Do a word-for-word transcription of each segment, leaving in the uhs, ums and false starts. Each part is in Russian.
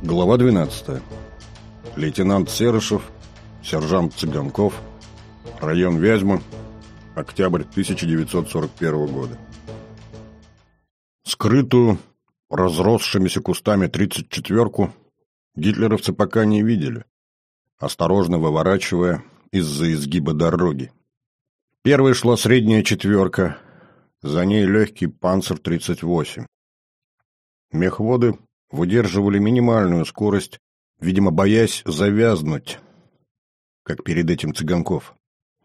Глава двенадцатая. Лейтенант Серышев, сержант Цыганков, район Вязьма, октябрь тысяча девятьсот сорок первого года. Скрытую, разросшимися кустами тридцать четвёрку гитлеровцы пока не видели, осторожно выворачивая из-за изгиба дороги. Первой шла средняя четверка, за ней легкий панцер тридцать восемь. Мехводы выдерживали минимальную скорость, видимо, боясь завязнуть, как перед этим Цыганков.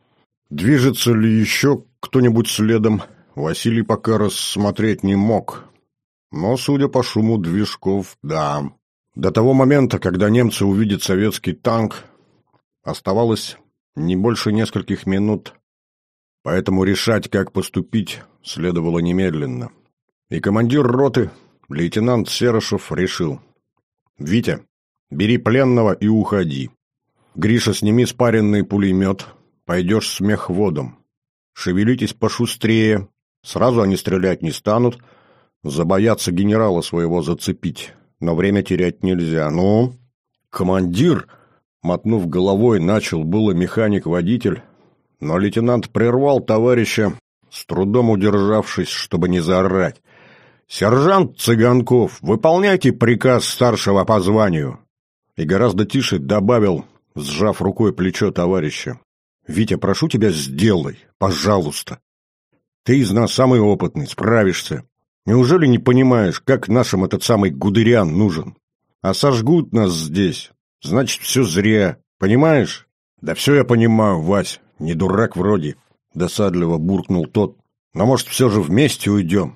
Движется ли еще кто-нибудь следом, Василий пока рассмотреть не мог. Но, судя по шуму движков, да. До того момента, когда немцы увидят советский танк, оставалось не больше нескольких минут, поэтому решать, как поступить, следовало немедленно. И командир роты, лейтенант Серышев, решил: «Витя, бери пленного и уходи. Гриша, сними спаренный пулемет, пойдешь с мехводом. Шевелитесь пошустрее, сразу они стрелять не станут, забоятся генерала своего зацепить, но время терять нельзя. Ну, командир!» Мотнув головой, начал было механик-водитель, но лейтенант прервал товарища, с трудом удержавшись, чтобы не заорать: «Сержант Цыганков, выполняйте приказ старшего по званию!» И гораздо тише добавил, сжав рукой плечо товарища: «Витя, прошу тебя, сделай, пожалуйста. Ты из нас самый опытный, справишься. Неужели не понимаешь, как нашим этот самый Гудериан нужен? А сожгут нас здесь, значит, все зря, понимаешь?» «Да все я понимаю, Вась, не дурак вроде», — досадливо буркнул тот. «Но, может, все же вместе уйдем?»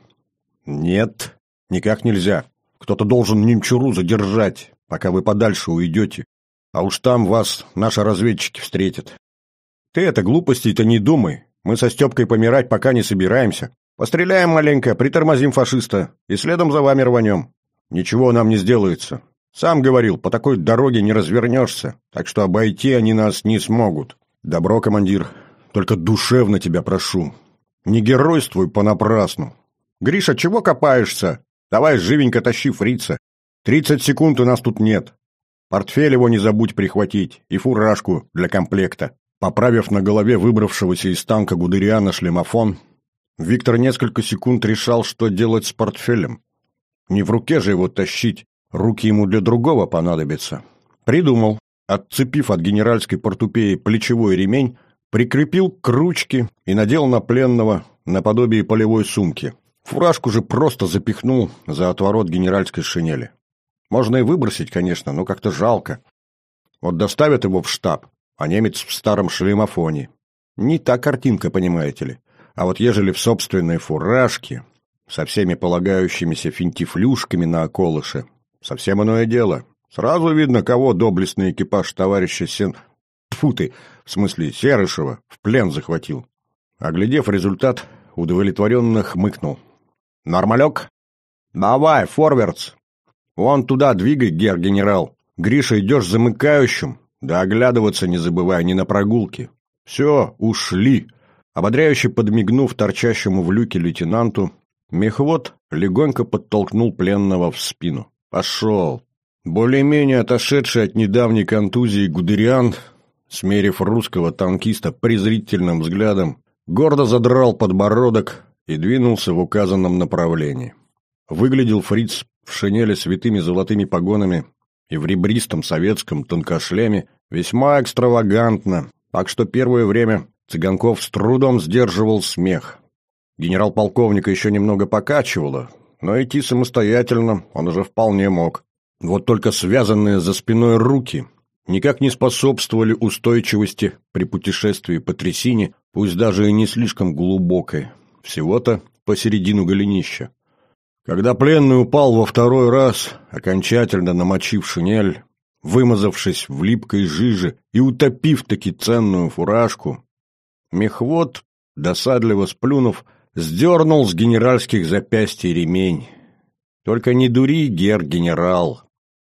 «Нет, никак нельзя. Кто-то должен немчуру задержать, пока вы подальше уйдете. А уж там вас наши разведчики встретят. Ты это глупостей-то не думай. Мы со Степкой помирать пока не собираемся. Постреляем маленько, притормозим фашиста и следом за вами рванем. Ничего нам не сделается. Сам говорил, по такой дороге не развернешься, так что обойти они нас не смогут». «Добро, командир. Только душевно тебя прошу. Не геройствуй понапрасну. Гриша, чего копаешься? Давай живенько тащи фрица. Тридцать секунд у нас тут нет. Портфель его не забудь прихватить и фуражку для комплекта». Поправив на голове выбравшегося из танка Гудериана шлемофон, Виктор несколько секунд решал, что делать с портфелем. Не в руке же его тащить, руки ему для другого понадобятся. Придумал. Отцепив от генеральской портупеи плечевой ремень, прикрепил к ручке и надел на пленного наподобие полевой сумки. Фуражку же просто запихнул за отворот генеральской шинели. Можно и выбросить, конечно, но как-то жалко. Вот доставят его в штаб, а немец в старом шлемофоне. Не та картинка, понимаете ли. А вот ежели в собственной фуражке, со всеми полагающимися финтифлюшками на околыше, совсем иное дело. Сразу видно, кого доблестный экипаж товарища Сен... Тьфу ты, в смысле Серышева, в плен захватил. Оглядев результат, удовлетворенно хмыкнул. «Нормалек? Давай, форвардс. Вон туда двигай, гер-генерал. Гриша, идешь замыкающим, да оглядываться не забывай, ни на прогулке. Все, ушли». Ободряюще подмигнув торчащему в люке лейтенанту, мехвод легонько подтолкнул пленного в спину. «Пошел». Более-менее отошедший от недавней контузии Гудериан, смерив русского танкиста презрительным взглядом, гордо задрал подбородок и двинулся в указанном направлении. Выглядел фриц в шинели с витыми золотыми погонами и в ребристом советском тонкошлеме весьма экстравагантно, так что первое время Цыганков с трудом сдерживал смех. Генерал-полковника еще немного покачивало, но идти самостоятельно он уже вполне мог. Вот только связанные за спиной руки никак не способствовали устойчивости при путешествии по трясине, пусть даже и не слишком глубокой, всего-то посередину голенища. Когда пленный упал во второй раз, окончательно намочив шинель, вымазавшись в липкой жиже и утопив-таки ценную фуражку, мехвод, досадливо сплюнув, сдернул с генеральских запястий ремень. «Только не дури, гер-генерал.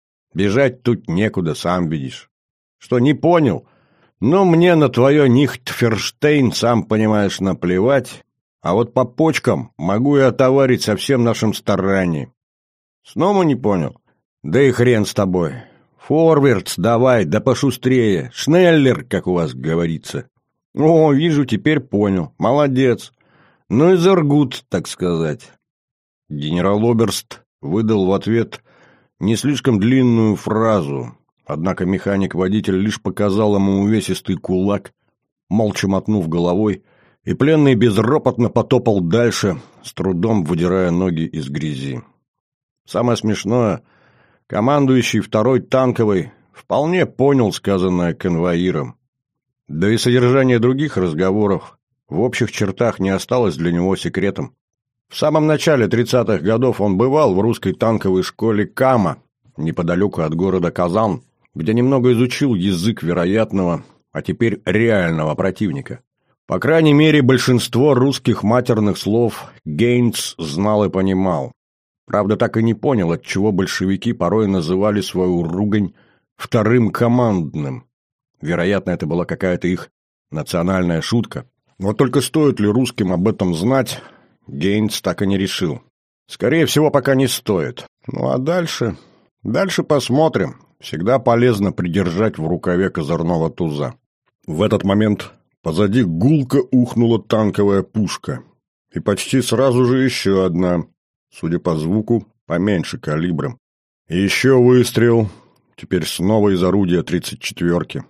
Бежать тут некуда, сам видишь. Что, не понял? Ну, мне на твое нихтферштейн, сам понимаешь, наплевать. А вот по почкам могу и отоварить со всем нашим старанием. Снова не понял? Да и хрен с тобой. Форвардс давай, да пошустрее. Шнеллер, как у вас говорится. О, вижу, теперь понял. Молодец. Ну и заргут, так сказать. Генерал-оберст выдал в ответ не слишком длинную фразу, однако механик-водитель лишь показал ему увесистый кулак, молча мотнув головой, и пленный безропотно потопал дальше, с трудом выдирая ноги из грязи. Самое смешное, командующий второй танковой вполне понял сказанное конвоиром. Да и содержание других разговоров в общих чертах не осталось для него секретом. В самом начале тридцатых годов он бывал в русской танковой школе Кама, неподалеку от города Казан, где немного изучил язык вероятного, а теперь реального противника. По крайней мере, большинство русских матерных слов Гейнц знал и понимал. Правда, так и не понял, отчего большевики порой называли свою ругань «вторым командным». Вероятно, это была какая-то их национальная шутка. Вот только стоит ли русским об этом знать, Гейнц так и не решил. Скорее всего, пока не стоит. Ну а дальше... Дальше посмотрим. Всегда полезно придержать в рукаве козырного туза. В этот момент позади гулко ухнула танковая пушка. И почти сразу же еще одна, судя по звуку, поменьше калибром. И еще выстрел, теперь снова из орудия тридцать четвёрки.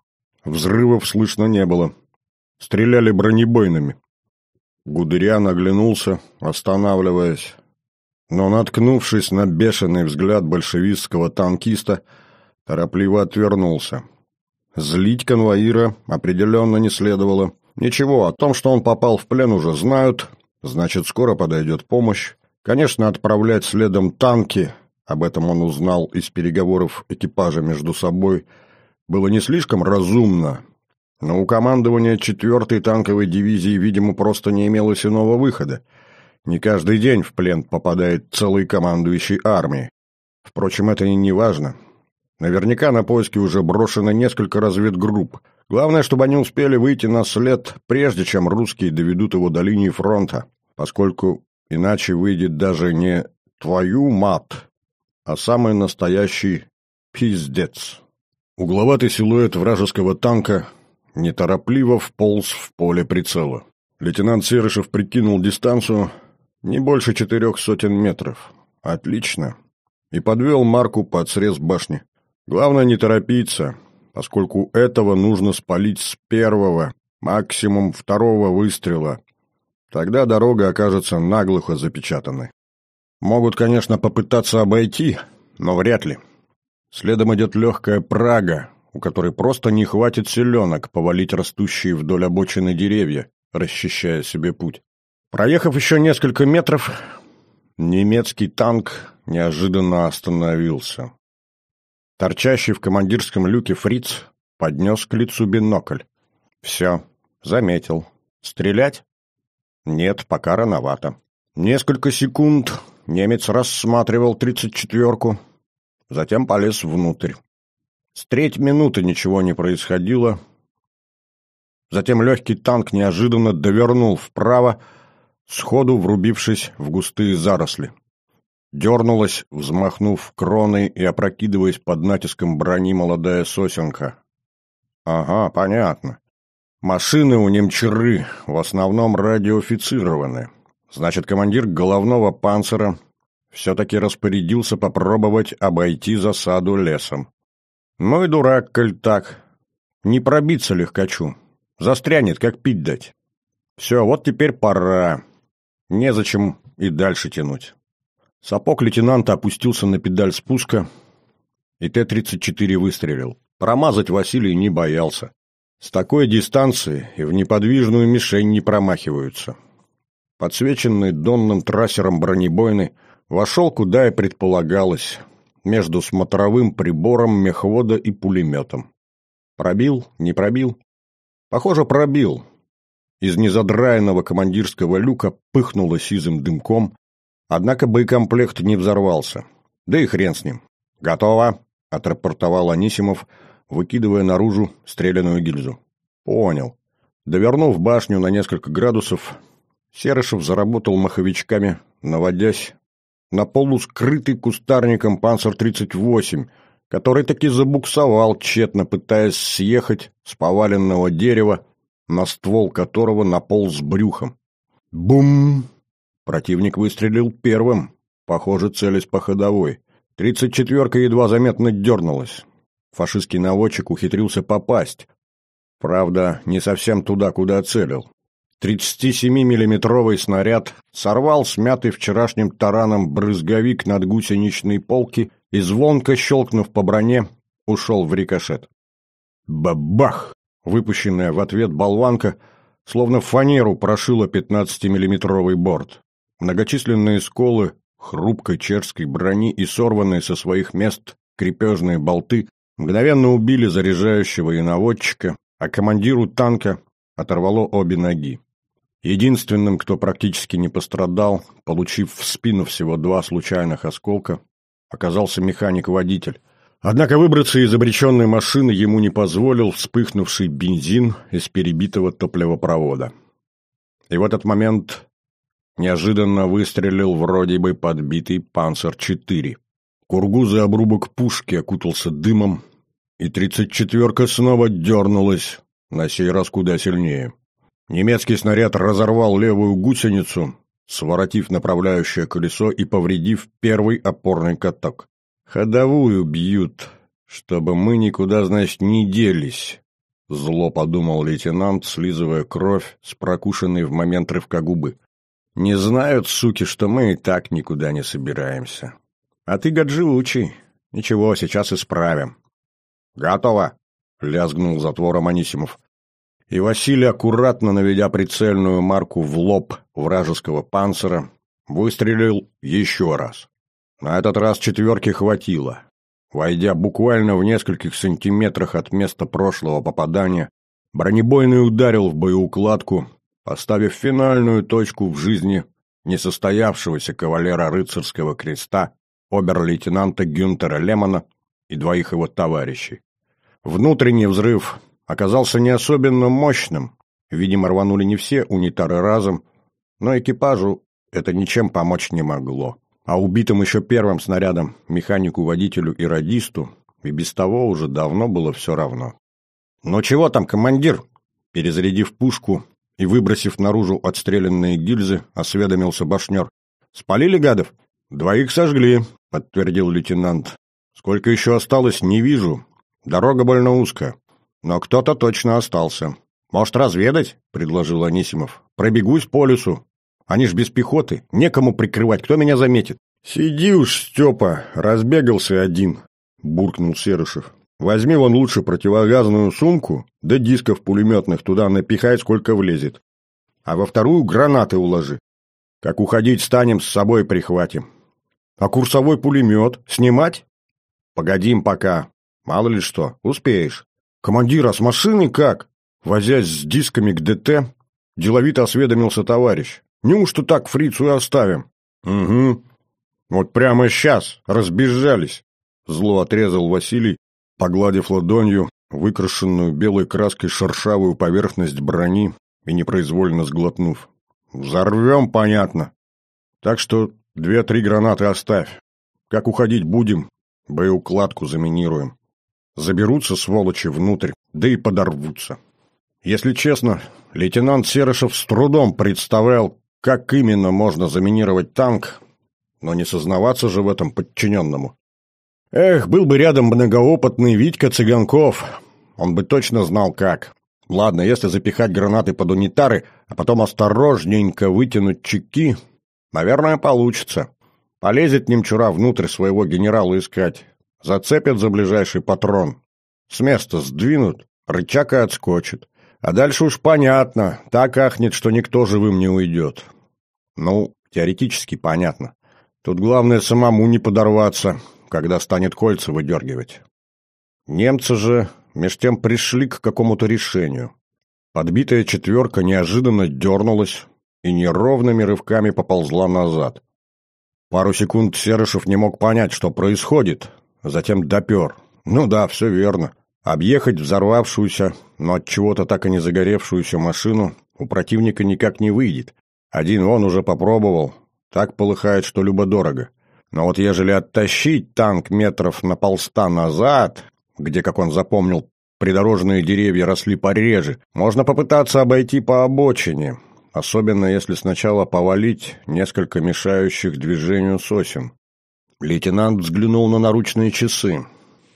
Взрывов слышно не было. Стреляли бронебойными. Гудериан оглянулся, останавливаясь. Но, наткнувшись на бешеный взгляд большевистского танкиста, торопливо отвернулся. Злить конвоира определенно не следовало. Ничего, о том, что он попал в плен, уже знают, значит, скоро подойдет помощь. Конечно, отправлять следом танки, об этом он узнал из переговоров экипажа между собой, было не слишком разумно, но у командования четвёртой танковой дивизии, видимо, просто не имелось иного выхода. Не каждый день в плен попадает целый командующий армией. Впрочем, это и не важно. Наверняка на поиски уже брошено несколько разведгрупп. Главное, чтобы они успели выйти на след, прежде чем русские доведут его до линии фронта, поскольку иначе выйдет даже не «твою мат», а самый настоящий пиздец. Угловатый силуэт вражеского танка неторопливо вполз в поле прицела. Лейтенант Серышев прикинул дистанцию — не больше четырех сотен метров. Отлично. И подвел марку под срез башни. Главное не торопиться, поскольку этого нужно спалить с первого, максимум второго выстрела. Тогда дорога окажется наглухо запечатанной. Могут, конечно, попытаться обойти, но вряд ли. Следом идет легкая Прага, у которой просто не хватит селенок повалить растущие вдоль обочины деревья, расчищая себе путь. Проехав еще несколько метров, немецкий танк неожиданно остановился. Торчащий в командирском люке фриц поднес к лицу бинокль. Все, заметил. Стрелять? Нет, пока рановато. Несколько секунд немец рассматривал тридцать четвёрку, затем полез внутрь. С треть минуты ничего не происходило. Затем легкий танк неожиданно довернул вправо, сходу врубившись в густые заросли. Дернулась, взмахнув кроной и опрокидываясь под натиском брони молодая сосенка. Ага, понятно. Машины у немчуры в основном радиоофицированы. Значит, командир головного панцира все-таки распорядился попробовать обойти засаду лесом. Ну и дурак, коль так. Не пробиться легкачу. Застрянет, как пить дать. Все, вот теперь пора. Незачем и дальше тянуть. Сапог лейтенанта опустился на педаль спуска, и Т тридцать четыре выстрелил. Промазать Василий не боялся. С такой дистанции и в неподвижную мишень не промахиваются. Подсвеченный донным трассером бронебойный вошел, куда и предполагалось, между смотровым прибором мехвода и пулеметом. Пробил? Не пробил? Похоже, пробил. Из незадраенного командирского люка пыхнуло сизым дымком, однако боекомплект не взорвался. Да и хрен с ним. «Готово», — отрапортовал Анисимов, выкидывая наружу стреляную гильзу. «Понял». Довернув башню на несколько градусов, Серышев заработал маховичками, наводясь на полу скрытый кустарником «Панцер тридцать восемь», который таки забуксовал, тщетно пытаясь съехать с поваленного дерева, на ствол которого наполз брюхом. Бум! Противник выстрелил первым, похоже, целясь по ходовой. Тридцать четверка едва заметно дернулась. Фашистский наводчик ухитрился попасть. Правда, не совсем туда, куда целил. тридцатисемимиллиметровый снаряд сорвал смятый вчерашним тараном брызговик над гусеничной полки и, звонко щелкнув по броне, ушел в рикошет. Бабах! Выпущенная в ответ болванка словно фанеру прошила пятнадцатимиллиметровый борт. Многочисленные сколы хрупкой чешской брони и сорванные со своих мест крепежные болты мгновенно убили заряжающего и наводчика, а командиру танка оторвало обе ноги. Единственным, кто практически не пострадал, получив в спину всего два случайных осколка, оказался механик-водитель. Однако выбраться из обреченной машины ему не позволил вспыхнувший бензин из перебитого топливопровода. И в этот момент неожиданно выстрелил вроде бы подбитый «Панцер четыре». Кургузый обрубок пушки окутался дымом, и тридцать четверка снова дернулась, на сей раз куда сильнее. Немецкий снаряд разорвал левую гусеницу, своротив направляющее колесо и повредив первый опорный каток. «Ходовую бьют, чтобы мы никуда, значит, не делись», — зло подумал лейтенант, слизывая кровь с прокушенной в момент рывка губы. «Не знают, суки, что мы и так никуда не собираемся. А ты, гад, живучий. Ничего, сейчас исправим». «Готово!» — лязгнул затвором Анисимов. И Василий, аккуратно наведя прицельную марку в лоб вражеского «Панцера», выстрелил еще раз. На этот раз четверки хватило. Войдя буквально в нескольких сантиметрах от места прошлого попадания, бронебойный ударил в боеукладку, поставив финальную точку в жизни несостоявшегося кавалера рыцарского креста, обер-лейтенанта Гюнтера Лемона и двоих его товарищей. Внутренний взрыв оказался не особенно мощным, видимо, рванули не все унитары разом, но экипажу это ничем помочь не могло. А убитым еще первым снарядом механику, водителю и радисту и без того уже давно было все равно. «Ну чего там, командир?» Перезарядив пушку и выбросив наружу отстрелянные гильзы, осведомился башнер. «Спалили гадов?» «Двоих сожгли», — подтвердил лейтенант. «Сколько еще осталось, не вижу. Дорога больно узкая. Но кто-то точно остался». «Может, разведать?» — предложил Анисимов. «Пробегусь по лесу. Они ж без пехоты. Некому прикрывать. Кто меня заметит?» «Сиди уж, Степа, разбегался один», — буркнул Серышев. «Возьми вон лучше противогазную сумку, да дисков пулеметных туда напихай, сколько влезет. А во вторую гранаты уложи. Как уходить станем, с собой прихватим. А курсовой пулемет снимать? Погодим пока. Мало ли что, успеешь. Командир, а с машиной как?» Возясь с дисками к ДТ, деловито осведомился товарищ. «Неужто так фрицу и оставим?» «Угу. Вот прямо сейчас разбежались», — зло отрезал Василий, погладив ладонью выкрашенную белой краской шершавую поверхность брони и непроизвольно сглотнув. «Взорвем, понятно. Так что две-три гранаты оставь. Как уходить будем, боеукладку заминируем. Заберутся, сволочи, внутрь, да и подорвутся». Если честно, лейтенант Серышев с трудом представлял, как именно можно заминировать танк, но не сознаваться же в этом подчиненному. Эх, был бы рядом многоопытный Витька Цыганков, он бы точно знал как. Ладно, если запихать гранаты под унитары, а потом осторожненько вытянуть чеки, наверное, получится. Полезет немчура внутрь своего генерала искать, зацепят за ближайший патрон, с места сдвинут, рычаг и отскочит. А дальше уж понятно, так ахнет, что никто живым не уйдет. Ну, теоретически понятно. Тут главное самому не подорваться, когда станет кольца выдергивать. Немцы же меж тем пришли к какому-то решению. Подбитая четверка неожиданно дернулась и неровными рывками поползла назад. Пару секунд Серышев не мог понять, что происходит, а затем допер. Ну да, все верно. Объехать взорвавшуюся, но от чего-то так и не загоревшуюся машину у противника никак не выйдет. Один он уже попробовал. Так полыхает, что любо-дорого. Но вот ежели оттащить танк метров на полста назад, где, как он запомнил, придорожные деревья росли пореже, можно попытаться обойти по обочине, особенно если сначала повалить несколько мешающих движению сосен. Лейтенант взглянул на наручные часы.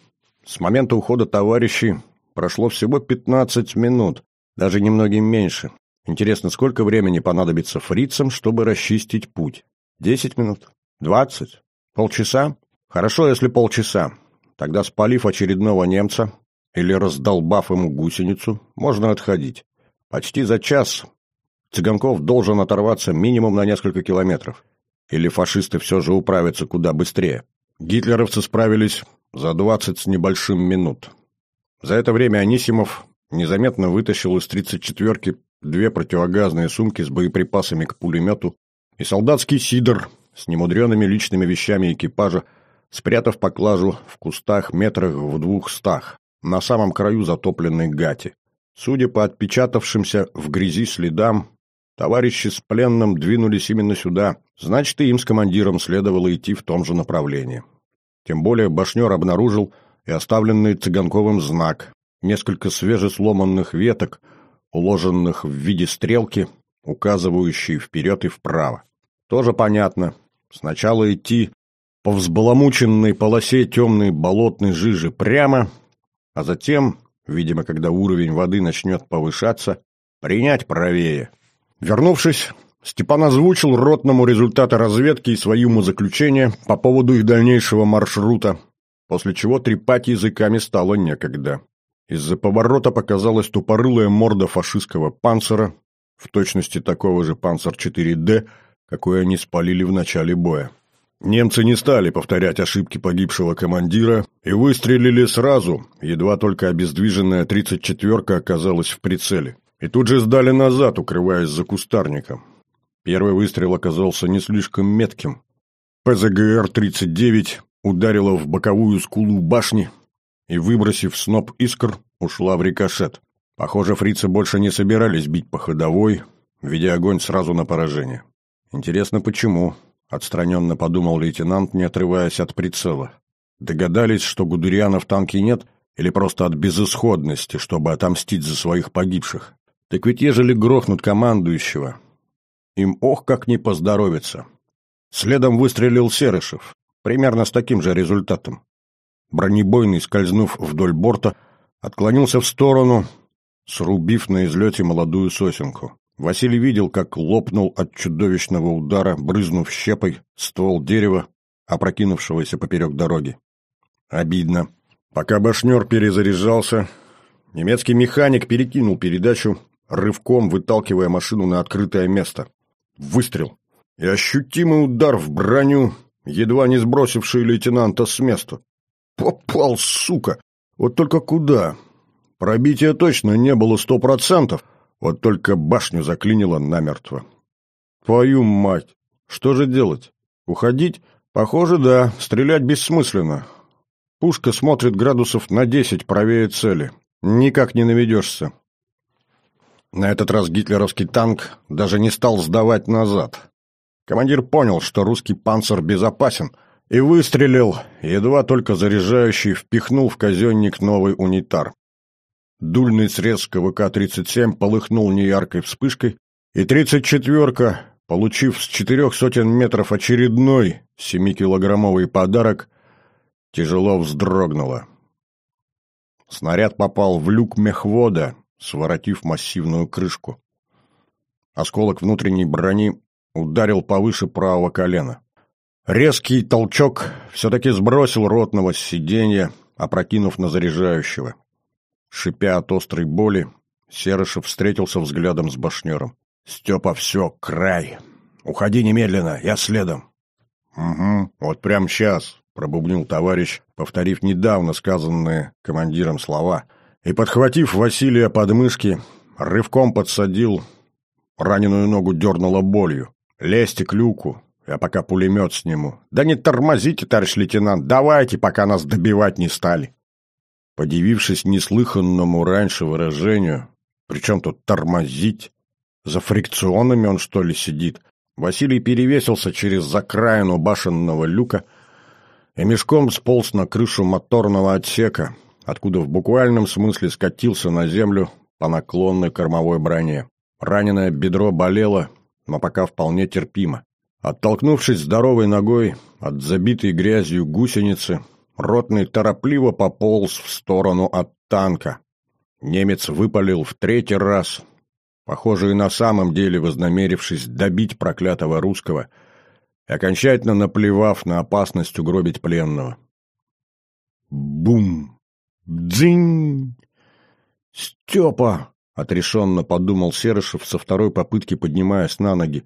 С момента ухода товарищей прошло всего пятнадцать минут, даже немногим меньше. Интересно, сколько времени понадобится фрицам, чтобы расчистить путь? Десять минут? Двадцать? Полчаса? Хорошо, если полчаса. Тогда, спалив очередного немца или раздолбав ему гусеницу, можно отходить. Почти за час Цыганков должен оторваться минимум на несколько километров. Или фашисты все же управятся куда быстрее. Гитлеровцы справились за двадцать с небольшим минут. За это время Анисимов незаметно вытащил из тридцать четвёрки две противогазные сумки с боеприпасами к пулемету и солдатский сидор с немудреными личными вещами экипажа, спрятав поклажу в кустах метрах в двухстах, на самом краю затопленной гати. Судя по отпечатавшимся в грязи следам, товарищи с пленным двинулись именно сюда, значит, и им с командиром следовало идти в том же направлении. Тем более башнер обнаружил и оставленный Цыганковым знак, несколько свежесломанных веток, уложенных в виде стрелки, указывающие вперед и вправо. Тоже понятно. Сначала идти по взбаламученной полосе темной болотной жижи прямо, а затем, видимо, когда уровень воды начнет повышаться, принять правее. Вернувшись, Степан озвучил ротному результаты разведки и свои умозаключения по поводу их дальнейшего маршрута, после чего трепать языками стало некогда. Из-за поворота показалась тупорылая морда фашистского панцера, в точности такого же «Панцер четыре дэ», какой они спалили в начале боя. Немцы не стали повторять ошибки погибшего командира и выстрелили сразу, едва только обездвиженная тридцать четвёрка оказалась в прицеле. И тут же сдали назад, укрываясь за кустарником. Первый выстрел оказался не слишком метким. пэ зэ гэ эр тридцать девять ударила в боковую скулу башни и, выбросив сноп искр, ушла в рикошет. Похоже, фрицы больше не собирались бить по ходовой, ведя огонь сразу на поражение. Интересно, почему? Отстраненно подумал лейтенант, не отрываясь от прицела. Догадались, что Гудериана в танке нет, или просто от безысходности, чтобы отомстить за своих погибших? Так ведь ежели грохнут командующего, им ох как не поздоровится. Следом выстрелил Серышев, примерно с таким же результатом. Бронебойный, скользнув вдоль борта, отклонился в сторону, срубив на излете молодую сосенку. Василий видел, как лопнул от чудовищного удара, брызнув щепой, ствол дерева, опрокинувшегося поперек дороги. Обидно. Пока башнер перезаряжался, немецкий механик перекинул передачу, рывком выталкивая машину на открытое место. Выстрел. И ощутимый удар в броню, едва не сбросивший лейтенанта с места. Попал, сука! Вот только куда? Пробития точно не было сто процентов. Вот только башню заклинило намертво. Твою мать! Что же делать? Уходить? Похоже, да. Стрелять бессмысленно. Пушка смотрит градусов на десять правее цели. Никак не наведешься. На этот раз гитлеровский танк даже не стал сдавать назад. Командир понял, что русский панцер безопасен, и выстрелил, едва только заряжающий впихнул в казенник новый унитар. Дульный срез ка вэ ка тридцать семь полыхнул неяркой вспышкой, и тридцать четвёрка, получив с четырех сотен метров очередной семикилограммовый подарок, тяжело вздрогнула. Снаряд попал в люк мехвода, своротив массивную крышку. Осколок внутренней брони ударил повыше правого колена. Резкий толчок все-таки сбросил ротного с сиденья, опрокинув на заряжающего. Шипя от острой боли, Серышев встретился взглядом с башнером. «Степа, все, край! Уходи немедленно, я следом!» «Угу, вот прямо сейчас!» — пробубнил товарищ, повторив недавно сказанные командиром слова, и, подхватив Василия под мышки, рывком подсадил, раненую ногу дернуло болью. «Лезьте к люку, я пока пулемет сниму». «Да не тормозите, товарищ лейтенант, давайте, пока нас добивать не стали». Подивившись неслыханному раньше выражению, причем тут тормозить, за фрикционами он что ли сидит, Василий перевесился через закраину башенного люка и мешком сполз на крышу моторного отсека, откуда в буквальном смысле скатился на землю по наклонной кормовой броне. Раненое бедро болело, но пока вполне терпимо. Оттолкнувшись здоровой ногой от забитой грязью гусеницы, ротный торопливо пополз в сторону от танка. Немец выпалил в третий раз, похоже, и на самом деле вознамерившись добить проклятого русского, и окончательно наплевав на опасность угробить пленного. Бум! Дзинь! «Степа!» — отрешенно подумал Серышев со второй попытки, поднимаясь на ноги.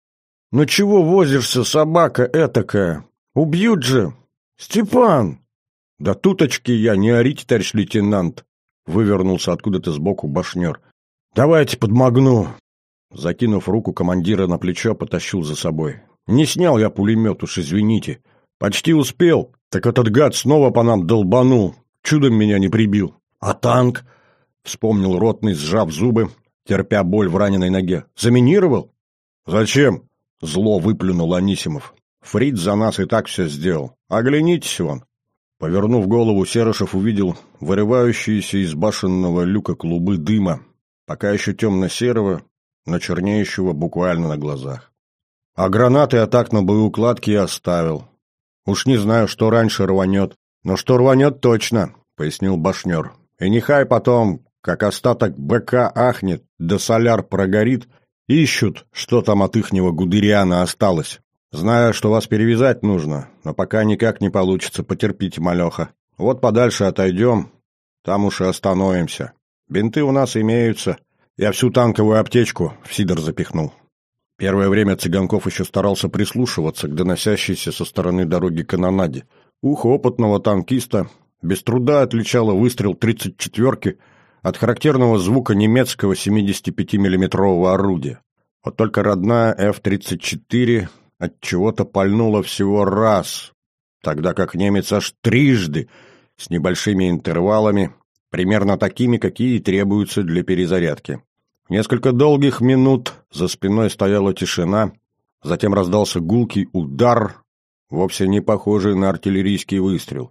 «Ну чего возишься, собака этакая? Убьют же! Степан!» «Да туточки я, не орите, товарищ лейтенант!» — вывернулся откуда-то сбоку башнер. «Давайте подмогну!» Закинув руку командира на плечо, потащил за собой. «Не снял я пулемет, уж извините. Почти успел, так этот гад снова по нам долбанул. Чудом меня не прибил. А танк?» — вспомнил ротный, сжав зубы, терпя боль в раненой ноге. «Заминировал?» «Зачем?» — зло выплюнул Анисимов. «Фриц за нас и так все сделал. Оглянитесь вон». Повернув голову, Серышев увидел вырывающиеся из башенного люка клубы дыма, пока еще темно-серого, но чернеющего буквально на глазах. А гранаты атак на боеукладке я оставил. Уж не знаю, что раньше рванет, но что рванет точно, — пояснил башнер. И нехай потом, как остаток БК ахнет, да соляр прогорит, ищут, что там от ихнего Гудериана осталось. Знаю, что вас перевязать нужно, но пока никак не получится, потерпите, малеха. Вот подальше отойдем, там уж и остановимся. Бинты у нас имеются. Я всю танковую аптечку в сидор запихнул». Первое время Цыганков еще старался прислушиваться к доносящейся со стороны дороги канонаде. Ухо опытного танкиста без труда отличало выстрел тридцать четвёрки от характерного звука немецкого семидесятипятимиллиметрового орудия. Вот только родная эф тридцать четыре от чего-то пальнула всего раз, тогда как немец аж трижды, с небольшими интервалами, примерно такими, какие требуются для перезарядки. Несколько долгих минут за спиной стояла тишина, затем раздался гулкий удар, вовсе не похожий на артиллерийский выстрел.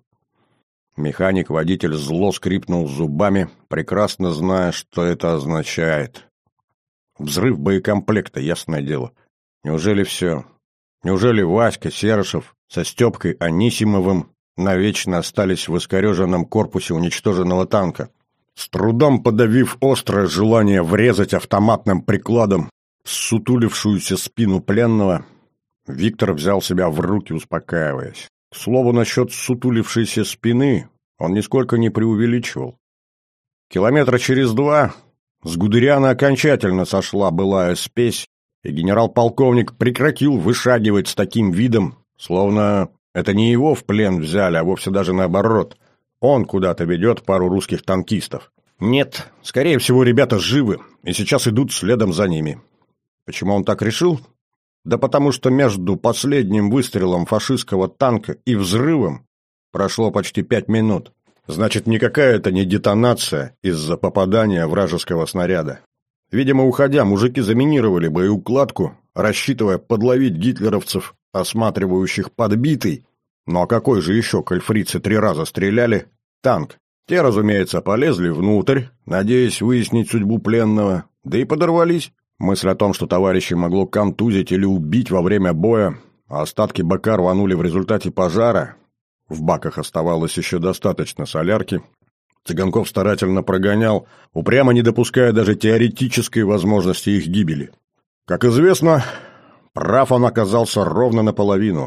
Механик-водитель зло скрипнул зубами, прекрасно зная, что это означает. Взрыв боекомплекта, ясное дело. Неужели все? Неужели Васька, Серышев со Степкой Анисимовым навечно остались в искореженном корпусе уничтоженного танка? С трудом подавив острое желание врезать автоматным прикладом в сутулившуюся спину пленного, Виктор взял себя в руки, успокаиваясь. К слову, насчет сутулившейся спины он нисколько не преувеличивал. Километра через два с Гудериана окончательно сошла былая спесь, и генерал-полковник прекратил вышагивать с таким видом, словно это не его в плен взяли, а вовсе даже наоборот. Он куда-то ведет пару русских танкистов. Нет, скорее всего, ребята живы, и сейчас идут следом за ними. Почему он так решил? Да потому что между последним выстрелом фашистского танка и взрывом прошло почти пять минут. Значит, никакая это не детонация из-за попадания вражеского снаряда. Видимо, уходя, мужики заминировали боеукладку, рассчитывая подловить гитлеровцев, осматривающих подбитый, но какой же еще, коль фрицы три раза стреляли, танк. Те, разумеется, полезли внутрь, надеясь выяснить судьбу пленного, да и подорвались. Мысль о том, что товарищей могло контузить или убить во время боя, а остатки БК рванули в результате пожара, в баках оставалось еще достаточно солярки, Цыганков старательно прогонял, упрямо не допуская даже теоретической возможности их гибели. Как известно, прав он оказался ровно наполовину.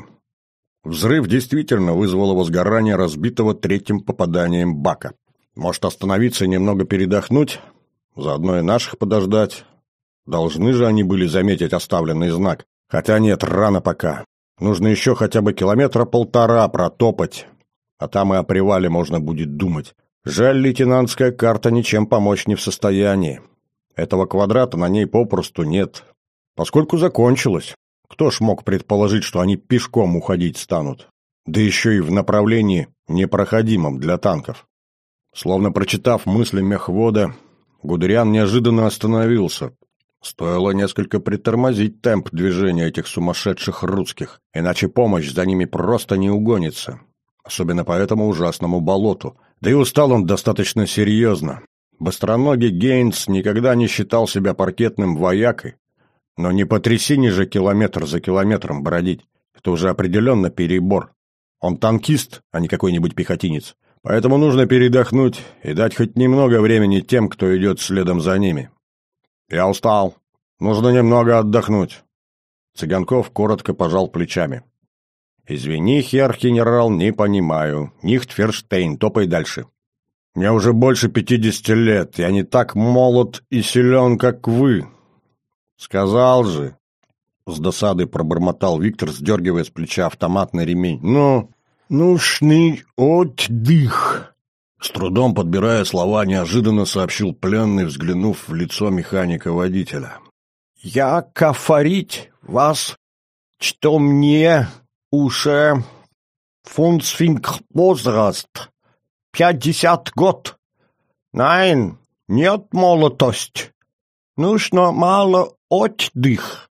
Взрыв действительно вызвал возгорание разбитого третьим попаданием бака. Может, остановиться и немного передохнуть, заодно и наших подождать. Должны же они были заметить оставленный знак. Хотя нет, рано пока. Нужно еще хотя бы километра полтора протопать, а там и о привале можно будет думать. Жаль, лейтенантская карта ничем помочь не в состоянии. Этого квадрата на ней попросту нет. Поскольку закончилось, кто ж мог предположить, что они пешком уходить станут? Да еще и в направлении, непроходимом для танков. Словно прочитав мысли мехвода, Гудериан неожиданно остановился. Стоило несколько притормозить темп движения этих сумасшедших русских, иначе помощь за ними просто не угонится. особенно по этому ужасному болоту. Да и устал он достаточно серьезно. Быстроногий Гейнс никогда не считал себя паркетным воякой, но не по трясине же километр за километром бродить. Это уже определенно перебор. Он танкист, а не какой-нибудь пехотинец. Поэтому нужно передохнуть и дать хоть немного времени тем, кто идет следом за ними. «Я устал. Нужно немного отдохнуть». Цыганков коротко пожал плечами. «Извини, херр-генерал, не понимаю. Нихтферштейн, топай дальше». «Мне уже больше пятидесяти лет. Я не так молод и силен, как вы». «Сказал же». С досадой пробормотал Виктор, сдергивая с плеча автоматный ремень. «Ну, нужный отдых». С трудом подбирая слова, неожиданно сообщил пленный, взглянув в лицо механика-водителя. «Я кафарить вас, что мне уже фунцфинг возраст, пятьдесят год. Nein, нет молодость. Нужно мало отдых.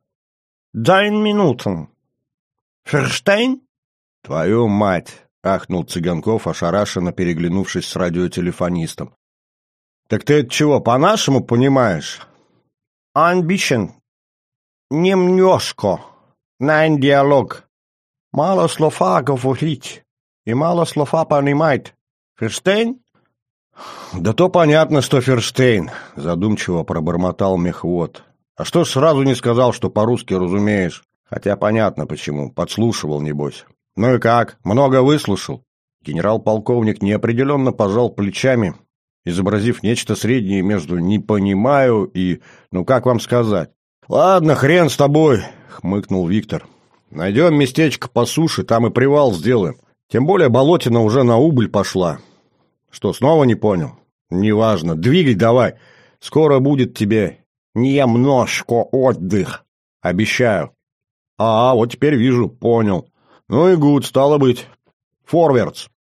Дай минуту. Ферштейн?» «Твою мать!» — ахнул Цыганков, ошарашенно переглянувшись с радиотелефонистом. «Так ты это чего, по-нашему понимаешь?» «Амбишен. Немножко. Nein, диалог. Мало слова говорить и мало слова понимать. Ферштейн?» «Да то понятно, что Ферштейн», — задумчиво пробормотал мехвод. «А что ж сразу не сказал, что по-русски разумеешь? Хотя понятно почему, подслушивал, небось». «Ну и как? Много выслушал?» Генерал-полковник неопределенно пожал плечами, изобразив нечто среднее между «не понимаю» и «ну как вам сказать». «Ладно, хрен с тобой», — хмыкнул Виктор. «Найдем местечко по суше, там и привал сделаем. Тем более болотина уже на убыль пошла». «Что, снова не понял?» «Неважно. Двигай давай. Скоро будет тебе немножко отдых. Обещаю». «А, вот теперь вижу. Понял. Ну и гуд, стало быть. Форвардс».